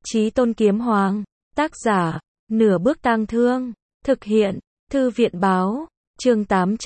Chí Tôn Kiếm Hoàng, tác giả, Nửa Bước Tang Thương, thực hiện, Thư viện báo, chương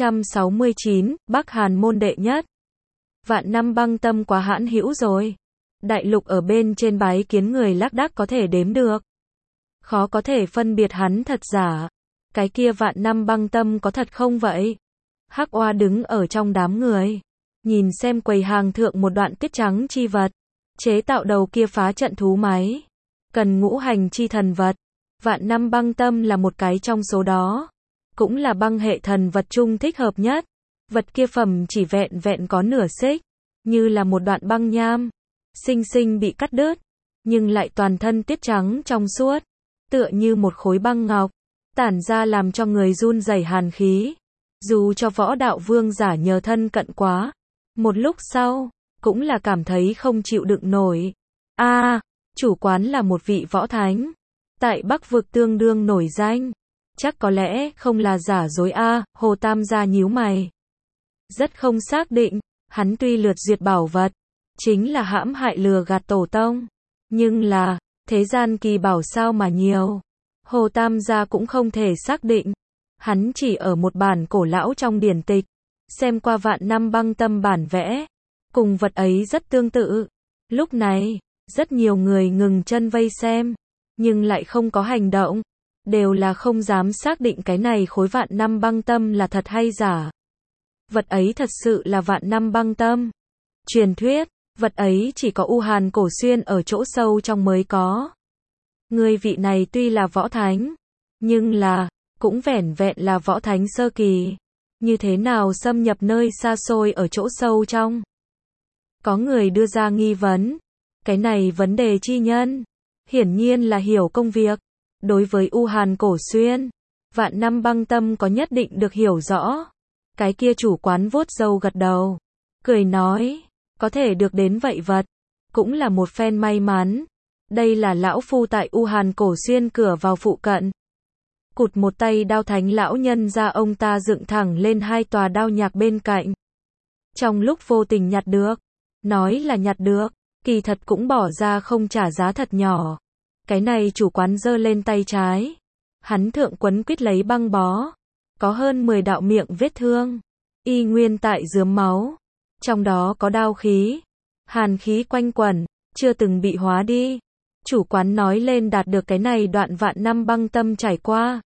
869, Bắc Hàn môn đệ nhất. Vạn năm băng tâm quá hãn hữu rồi. Đại lục ở bên trên bái kiến người lác đác có thể đếm được. Khó có thể phân biệt hắn thật giả. Cái kia vạn năm băng tâm có thật không vậy? Hắc Oa đứng ở trong đám người, nhìn xem quầy hàng thượng một đoạn tuyết trắng chi vật, chế tạo đầu kia phá trận thú máy, cần ngũ hành chi thần vật. Vạn năm băng tâm là một cái trong số đó, cũng là băng hệ thần vật chung thích hợp nhất. Vật kia phẩm chỉ vẹn vẹn có nửa xích, như là một đoạn băng nham, xinh xinh bị cắt đứt, nhưng lại toàn thân tuyết trắng trong suốt, tựa như một khối băng ngọc, tản ra làm cho người run rẩy hàn khí. Dù cho võ đạo vương giả nhờ thân cận quá, một lúc sau, cũng là cảm thấy không chịu đựng nổi. Chủ quán là một vị võ thánh, tại Bắc vực tương đương nổi danh, chắc có lẽ không là giả dối Hồ Tam gia nhíu mày. Rất không xác định, hắn tuy lượt duyệt bảo vật, chính là hãm hại lừa gạt tổ tông, nhưng là, thế gian kỳ bảo sao mà nhiều. Hồ Tam gia cũng không thể xác định, hắn chỉ ở một bản cổ lão trong điển tịch, xem qua vạn năm băng tâm bản vẽ, cùng vật ấy rất tương tự. Lúc này, rất nhiều người ngừng chân vây xem, nhưng lại không có hành động, đều là không dám xác định cái này khối vạn năm băng tâm là thật hay giả. Vật ấy thật sự là vạn năm băng tâm. Truyền thuyết, vật ấy chỉ có U Hàn Cổ Xuyên ở chỗ sâu trong mới có. Người vị này tuy là võ thánh, nhưng là, cũng vẻn vẹn là võ thánh sơ kỳ. Như thế nào xâm nhập nơi xa xôi ở chỗ sâu trong? Có người đưa ra nghi vấn. Cái này vấn đề chi nhân, hiển nhiên là hiểu công việc. Đối với U Hàn Cổ Xuyên, vạn năm băng tâm có nhất định được hiểu rõ. Cái kia chủ quán vuốt râu gật đầu, cười nói, có thể được đến vậy vật, cũng là một phen may mắn. Đây là lão phu tại U Hàn Cổ Xuyên cửa vào phụ cận. Cụt một tay đao thánh lão nhân ra, ông ta dựng thẳng lên hai tòa đao nhạc bên cạnh. Trong lúc vô tình nhặt được, nói là nhặt được, kỳ thật cũng bỏ ra không trả giá thật nhỏ. Cái này chủ quán giơ lên tay trái, hắn thượng quấn quít lấy băng bó, có hơn 10 đạo miệng vết thương, y nguyên tại rướm máu, trong đó có đao khí, hàn khí quanh quẩn, chưa từng bị hóa đi. Chủ quán nói lên đạt được cái này đoạn vạn năm băng tâm trải qua,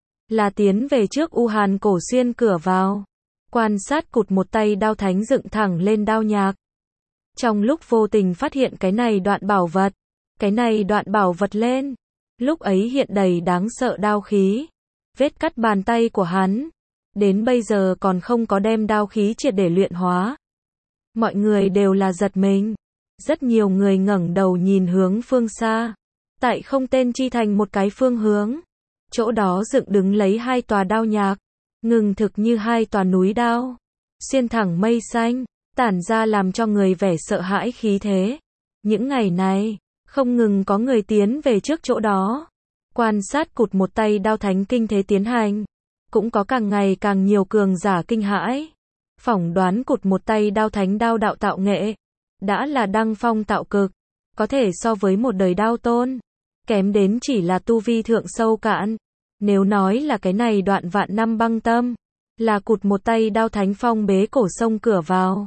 là tiến về trước U Hàn Cổ Xuyên cửa vào, quan sát cụt một tay đao thánh dựng thẳng lên đao nhạc. Trong lúc vô tình phát hiện cái này đoạn bảo vật, cái này đoạn bảo vật lên, lúc ấy hiện đầy đáng sợ đao khí, vết cắt bàn tay của hắn, đến bây giờ còn không có đem đao khí triệt để luyện hóa. Mọi người đều là giật mình, rất nhiều người ngẩng đầu nhìn hướng phương xa, tại không tên chi thành một cái phương hướng, chỗ đó dựng đứng lấy hai tòa đao nhạc, ngừng thực như hai tòa núi đao, xuyên thẳng mây xanh, tản ra làm cho người vẻ sợ hãi khí thế. Những ngày này, không ngừng có người tiến về trước chỗ đó, quan sát cụt một tay đao thánh kinh thế tiến hành, cũng có càng ngày càng nhiều cường giả kinh hãi, phỏng đoán cụt một tay đao thánh đao đạo tạo nghệ, đã là đăng phong tạo cực, có thể so với một đời đao tôn, kém đến chỉ là tu vi thượng sâu cạn. Nếu nói là cái này đoạn vạn năm băng tâm, là cụt một tay đao thánh phong bế cổ sông cửa vào,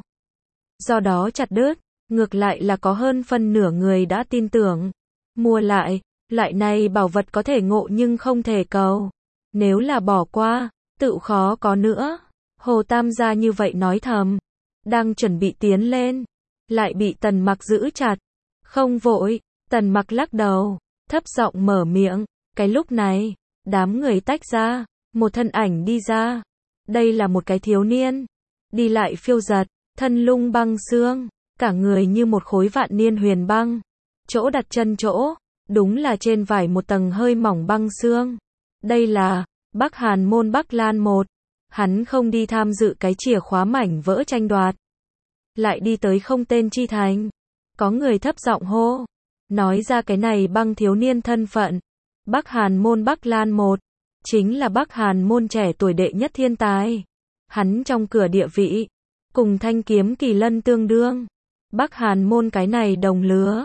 do đó chặt đứt, ngược lại là có hơn phân nửa người đã tin tưởng, mua lại, loại này bảo vật có thể ngộ nhưng không thể cầu. Nếu là bỏ qua, tự khó có nữa. Hồ Tam gia như vậy nói thầm, đang chuẩn bị tiến lên, lại bị Tần Mặc giữ chặt. Không vội, Tần Mặc lắc đầu, thấp giọng mở miệng. Cái lúc này, đám người tách ra, một thân ảnh đi ra. Đây là một cái thiếu niên, đi lại phiêu dật, thân lung băng xương, cả người như một khối vạn niên huyền băng. Chỗ đặt chân chỗ, đúng là trên vải một tầng hơi mỏng băng xương. Đây là Bắc Hàn môn Bắc Lan một. Hắn không đi tham dự cái chìa khóa mảnh vỡ tranh đoạt, lại đi tới không tên chi thành. Có người thấp giọng hô, nói ra cái này băng thiếu niên thân phận. Bắc Hàn môn Bắc Lan một, chính là Bắc Hàn môn trẻ tuổi đệ nhất thiên tài. Hắn trong cửa địa vị, cùng Thanh Kiếm Kỳ Lân tương đương. Bắc Hàn môn cái này đồng lứa,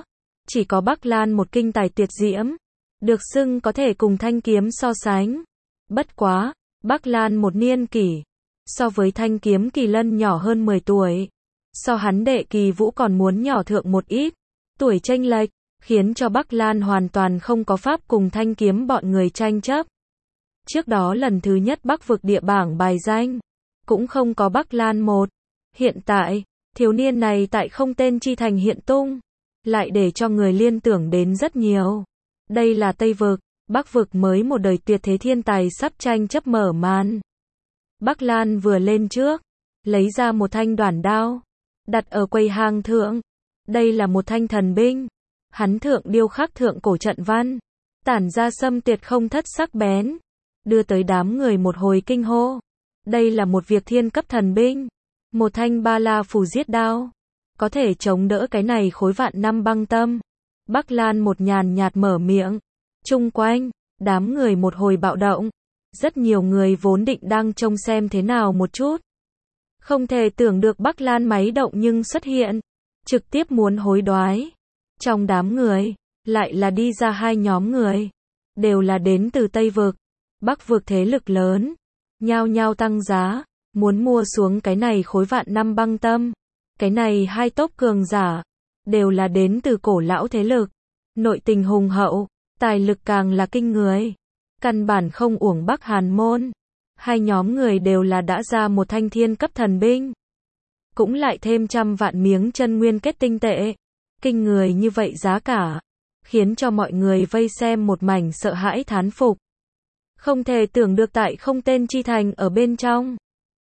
chỉ có Bắc Lan một kinh tài tuyệt diễm, được xưng có thể cùng thanh kiếm so sánh. Bất quá, Bắc Lan một niên kỷ, so với thanh kiếm Kỳ Lân nhỏ hơn 10 tuổi. So hắn đệ Kỳ Vũ còn muốn nhỏ thượng một ít. Tuổi chênh lệch, khiến cho Bắc Lan hoàn toàn không có pháp cùng thanh kiếm bọn người tranh chấp. Trước đó lần thứ nhất Bắc vực địa bảng bài danh, cũng không có Bắc Lan một. Hiện tại, thiếu niên này tại không tên chi thành hiện tung, lại để cho người liên tưởng đến rất nhiều. Đây là Tây vực, Bắc vực mới một đời tuyệt thế thiên tài sắp tranh chấp mở màn. Bắc Lan vừa lên trước, lấy ra một thanh đoản đao, đặt ở quầy hàng thượng. Đây là một thanh thần binh. Hắn thượng điêu khắc thượng cổ trận văn, tản ra xâm tuyệt không thất sắc bén, đưa tới đám người một hồi kinh hô. Đây là một việc thiên cấp thần binh, một thanh ba la phù giết đao, có thể chống đỡ cái này khối vạn năm băng tâm. Bắc Lan một nhàn nhạt mở miệng, chung quanh, đám người một hồi bạo động. Rất nhiều người vốn định đang trông xem thế nào một chút. Không thể tưởng được Bắc Lan máy động nhưng xuất hiện, trực tiếp muốn hối đoái. Trong đám người, lại là đi ra hai nhóm người, đều là đến từ Tây vực, Bắc vực thế lực lớn, nhao nhao tăng giá, muốn mua xuống cái này khối vạn năm băng tâm. Cái này hai tốp cường giả, đều là đến từ cổ lão thế lực, nội tình hùng hậu, tài lực càng là kinh người, căn bản không uổng Bắc Hàn môn. Hai nhóm người đều là đã ra một thanh thiên cấp thần binh, cũng lại thêm 100 vạn miếng chân nguyên kết tinh tệ. Kinh người như vậy giá cả, khiến cho mọi người vây xem một mảnh sợ hãi thán phục. Không thể tưởng được tại không tên chi thành ở bên trong,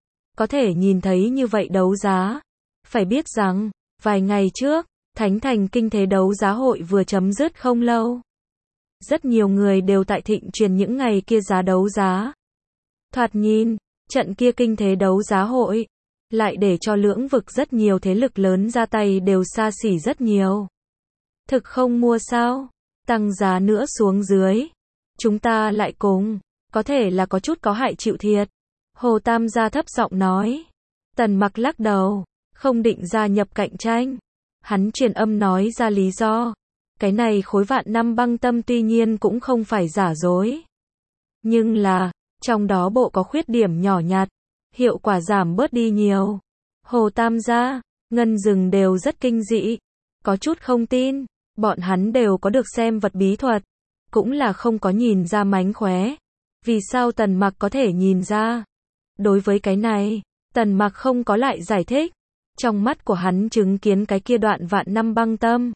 có thể nhìn thấy như vậy đấu giá. Phải biết rằng, vài ngày trước, Thánh Thành kinh thế đấu giá hội vừa chấm dứt không lâu. Rất nhiều người đều tại thịnh truyền những ngày kia giá đấu giá. Thoạt nhìn, trận kia kinh thế đấu giá hội, lại để cho lưỡng vực rất nhiều thế lực lớn ra tay đều xa xỉ rất nhiều. Thực không mua sao? Tăng giá nữa xuống dưới. Chúng ta lại cùng, có thể là có chút có hại chịu thiệt. Hồ Tam gia thấp giọng nói. Tần Mặc lắc đầu, không định gia nhập cạnh tranh. Hắn truyền âm nói ra lý do. Cái này khối vạn năm băng tâm tuy nhiên cũng không phải giả dối. Nhưng là, trong đó bộ có khuyết điểm nhỏ nhặt, hiệu quả giảm bớt đi nhiều. Hồ Tam gia, Ngân Dừng đều rất kinh dị, có chút không tin, bọn hắn đều có được xem vật bí thuật, cũng là không có nhìn ra mánh khóe. Vì sao Tần Mặc có thể nhìn ra? Đối với cái này, Tần Mặc không có lại giải thích. Trong mắt của hắn chứng kiến cái kia đoạn vạn năm băng tâm,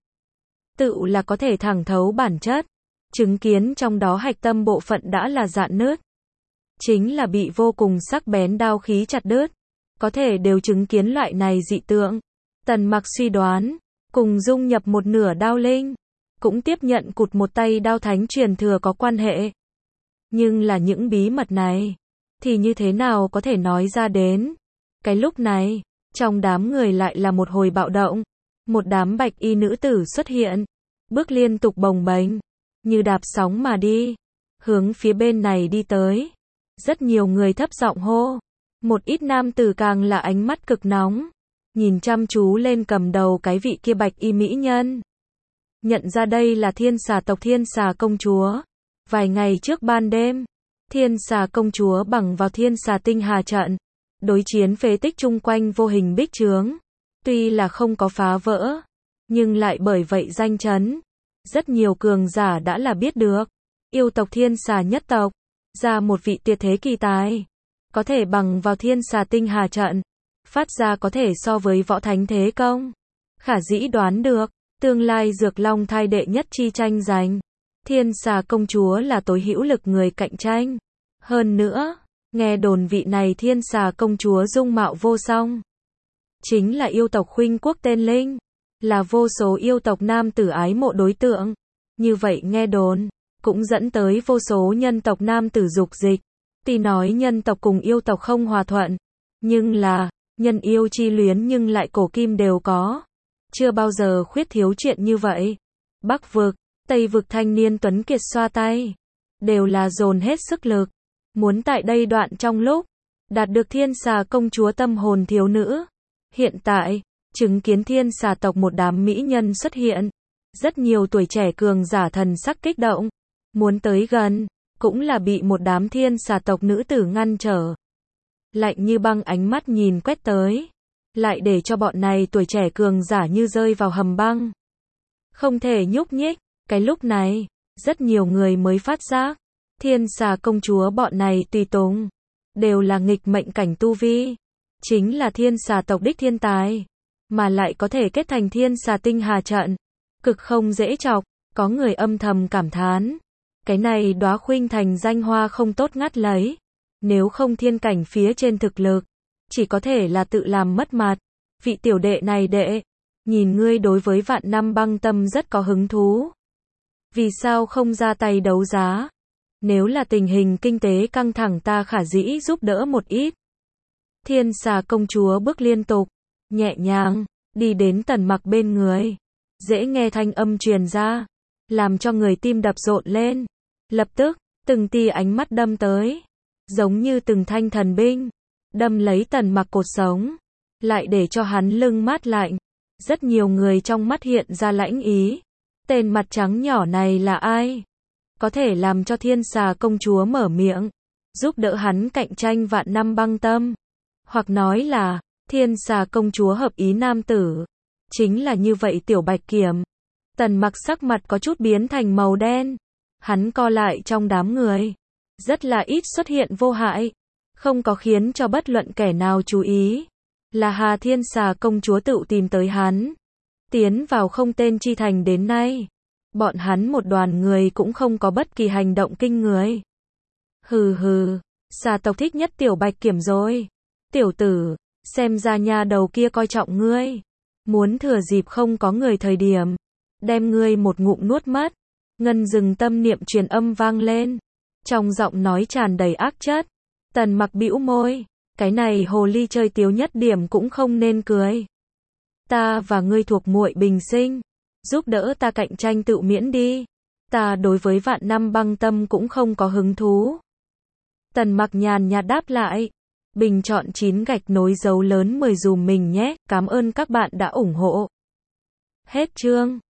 tự là có thể thẳng thấu bản chất, chứng kiến trong đó hạch tâm bộ phận đã là rạn nứt, chính là bị vô cùng sắc bén đao khí chặt đứt, có thể đều chứng kiến loại này dị tượng. Tần Mặc suy đoán, cùng dung nhập một nửa đao linh, cũng tiếp nhận cụt một tay đao thánh truyền thừa có quan hệ. Nhưng là những bí mật này, thì như thế nào có thể nói ra đến? Cái lúc này, trong đám người lại là một hồi bạo động, một đám bạch y nữ tử xuất hiện, bước liên tục bồng bềnh, như đạp sóng mà đi, hướng phía bên này đi tới. Rất nhiều người thấp giọng hô, một ít nam tử càng là ánh mắt cực nóng, nhìn chăm chú lên cầm đầu cái vị kia bạch y mỹ nhân. Nhận ra đây là Thiên Xà tộc Thiên Xà công chúa. Vài ngày trước ban đêm, Thiên Xà công chúa bằng vào Thiên Xà tinh hà trận, đối chiến phế tích chung quanh vô hình bích trướng. Tuy là không có phá vỡ, nhưng lại bởi vậy danh chấn. Rất nhiều cường giả đã là biết được, yêu tộc Thiên Xà nhất tộc, ra một vị tuyệt thế kỳ tài, có thể bằng vào Thiên Xà tinh hà trận, phát ra có thể so với võ thánh thế công. Khả dĩ đoán được, tương lai Dược Long thai đệ nhất chi tranh giành, Thiên Xà công chúa là tối hữu lực người cạnh tranh. Hơn nữa, nghe đồn vị này Thiên Xà công chúa dung mạo vô song, chính là yêu tộc Khuynh Quốc tên Linh, là vô số yêu tộc nam tử ái mộ đối tượng. Như vậy nghe đồn, cũng dẫn tới vô số nhân tộc nam tử dục dịch. Tuy nói nhân tộc cùng yêu tộc không hòa thuận, nhưng là, nhân yêu chi luyến nhưng lại cổ kim đều có. Chưa bao giờ khuyết thiếu chuyện như vậy. Bắc vực, Tây vực thanh niên tuấn kiệt xoa tay, đều là dồn hết sức lực, muốn tại đây đoạn trong lúc, đạt được Thiên Xà công chúa tâm hồn thiếu nữ. Hiện tại, chứng kiến Thiên Xà tộc một đám mỹ nhân xuất hiện, Rất nhiều tuổi trẻ cường giả thần sắc kích động, muốn tới gần, cũng là bị một đám thiên xà tộc nữ tử ngăn trở. Lạnh như băng ánh mắt nhìn quét tới, lại để cho bọn này tuổi trẻ cường giả như rơi vào hầm băng. Không thể nhúc nhích, cái lúc này, rất nhiều người mới phát giác, thiên xà công chúa bọn này tùy tùng, đều là nghịch mệnh cảnh tu vi, chính là thiên xà tộc đích thiên tài, mà lại có thể kết thành thiên xà tinh hà trận, cực không dễ chọc, có người âm thầm cảm thán. Cái này đóa khuynh thành danh hoa không tốt ngắt lấy, nếu không thiên cảnh phía trên thực lực, chỉ có thể là tự làm mất mặt. Vị tiểu đệ này đệ, nhìn ngươi đối với Vạn Năm Băng Tâm rất có hứng thú. Vì sao không ra tay đấu giá? Nếu là tình hình kinh tế căng thẳng ta khả dĩ giúp đỡ một ít. Thiên xà công chúa bước liên tục, nhẹ nhàng, đi đến Tần Mặc bên người. Dễ nghe thanh âm truyền ra, làm cho người tim đập rộn lên. Lập tức, từng tia ánh mắt đâm tới, giống như từng thanh thần binh, đâm lấy Tần Mặc cột sống, lại để cho hắn lưng mát lạnh. Rất nhiều người trong mắt hiện ra lãnh ý. Tên mặt trắng nhỏ này là ai? Có thể làm cho thiên xà công chúa mở miệng, giúp đỡ hắn cạnh tranh Vạn Năm Băng Tâm. Hoặc nói là, thiên xà công chúa hợp ý nam tử. Chính là như vậy tiểu bạch kiểm. Tần Mặc sắc mặt có chút biến thành màu đen. Hắn co lại trong đám người. Rất là ít xuất hiện vô hại. Không có khiến cho bất luận kẻ nào chú ý. Là Hà thiên xà công chúa tự tìm tới hắn. Tiến vào không tên chi thành đến nay. Bọn hắn một đoàn người cũng không có bất kỳ hành động kinh người. Hừ hừ, xà tộc thích nhất tiểu bạch kiểm rồi. Tiểu tử, xem ra nha đầu kia coi trọng ngươi. Muốn thừa dịp không có người thời điểm, đem ngươi một ngụm nuốt mất. Ngân dừng tâm niệm truyền âm vang lên. Trong giọng nói tràn đầy ác chất. Tần Mặc bĩu môi. Cái này hồ ly chơi tiếu nhất điểm cũng không nên cười. Ta và ngươi thuộc muội bình sinh. Giúp đỡ ta cạnh tranh tự miễn đi. Ta đối với Vạn Năm Băng Tâm cũng không có hứng thú. Tần Mặc nhàn nhạt đáp lại. Bình chọn 9 gạch nối dấu lớn 10 dùm mình nhé. Cảm ơn các bạn đã ủng hộ. Hết chương.